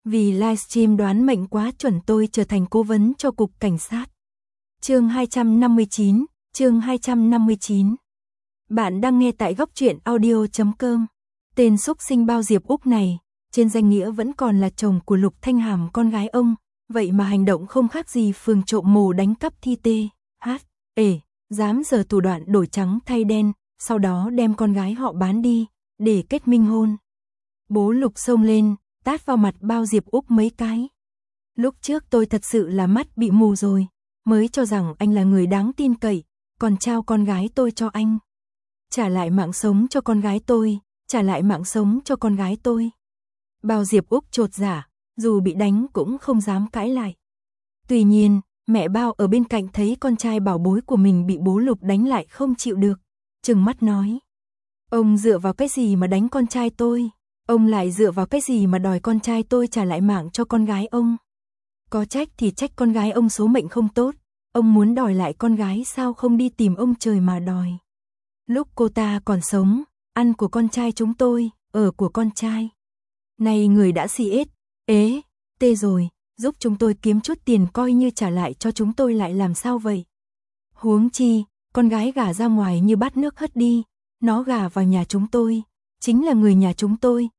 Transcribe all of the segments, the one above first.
Vì livestream đoán mệnh quá chuẩn tôi trở thành cố vấn cho cục cảnh sát. Chương 259, chương 259. Bạn đang nghe tại góc truyện audio.com. Tên xúc sinh bao Diệp Úc này, trên danh nghĩa vẫn còn là chồng của Lục Thanh Hàm con gái ông, vậy mà hành động không khác gì phường trộm mồ đánh cắp thi tê, dám giở thủ đoạn đổi trắng thay đen, sau đó đem con gái họ bán đi, để kết minh hôn. Bố Lục xông lên, tát vào mặt bao Diệp Úc mấy cái. Lúc trước tôi thật sự là mắt bị mù rồi, mới cho rằng anh là người đáng tin cậy, còn trao con gái tôi cho anh. Trả lại mạng sống cho con gái tôi, trả lại mạng sống cho con gái tôi. Bao Diệp Úc chột dạ, dù bị đánh cũng không dám cãi lại. Tuy nhiên, mẹ Bao ở bên cạnh thấy con trai bảo bối của mình bị bố Lục đánh lại không chịu được, trừng mắt nói. Ông dựa vào cái gì mà đánh con trai tôi? Ông lại dựa vào cái gì mà đòi con trai tôi trả lại mạng cho con gái ông? Có trách thì trách con gái ông số mệnh không tốt, ông muốn đòi lại con gái sao không đi tìm ông trời mà đòi. Lúc cô ta còn sống, ăn của con trai chúng tôi, ở của con trai. Này người đã tê rồi, giúp chúng tôi kiếm chút tiền coi như trả lại cho chúng tôi lại làm sao vậy? Huống chi, con gái gả ra ngoài như bát nước hất đi, nó gả vào nhà chúng tôi, chính là người nhà chúng tôi,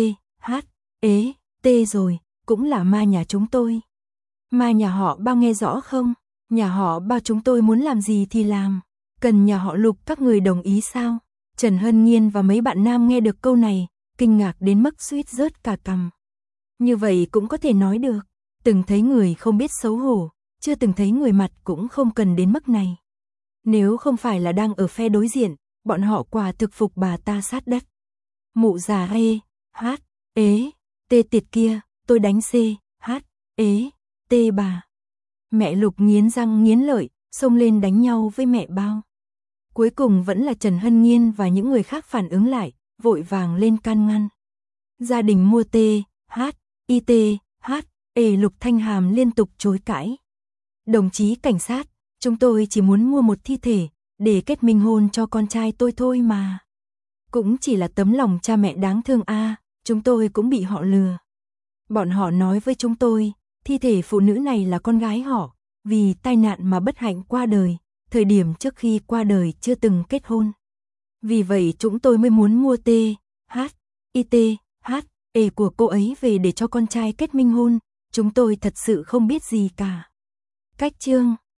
tê rồi, cũng là ma nhà chúng tôi. Ma nhà họ Bao nghe rõ không? Nhà họ Bao chúng tôi muốn làm gì thì làm, cần nhà họ Lục các người đồng ý sao? Trần Hân Nhiên và mấy bạn nam nghe được câu này, kinh ngạc đến mức suýt rớt cả cằm. Như vậy cũng có thể nói được, từng thấy người không biết xấu hổ, chưa từng thấy người mặt cũng không cần đến mức này. Nếu không phải là đang ở phe đối diện, bọn họ quả thực phục bà ta sát đất. Mụ già tê tiệt kia, tôi đánh tê bà. Mẹ Lục nghiến răng nghiến lợi, xông lên đánh nhau với mẹ Bao. Cuối cùng vẫn là Trần Hân Nhiên và những người khác phản ứng lại, vội vàng lên can ngăn. Gia đình mua Lục Thanh Hàm liên tục chối cãi. Đồng chí cảnh sát, chúng tôi chỉ muốn mua một thi thể, để kết minh hôn cho con trai tôi thôi mà. Cũng chỉ là tấm lòng cha mẹ đáng thương chúng tôi cũng bị họ lừa. Bọn họ nói với chúng tôi, thi thể phụ nữ này là con gái họ, vì tai nạn mà bất hạnh qua đời, thời điểm trước khi qua đời chưa từng kết hôn. Vì vậy chúng tôi mới muốn mua của cô ấy về để cho con trai kết minh hôn, chúng tôi thật sự không biết gì cả. Cách chương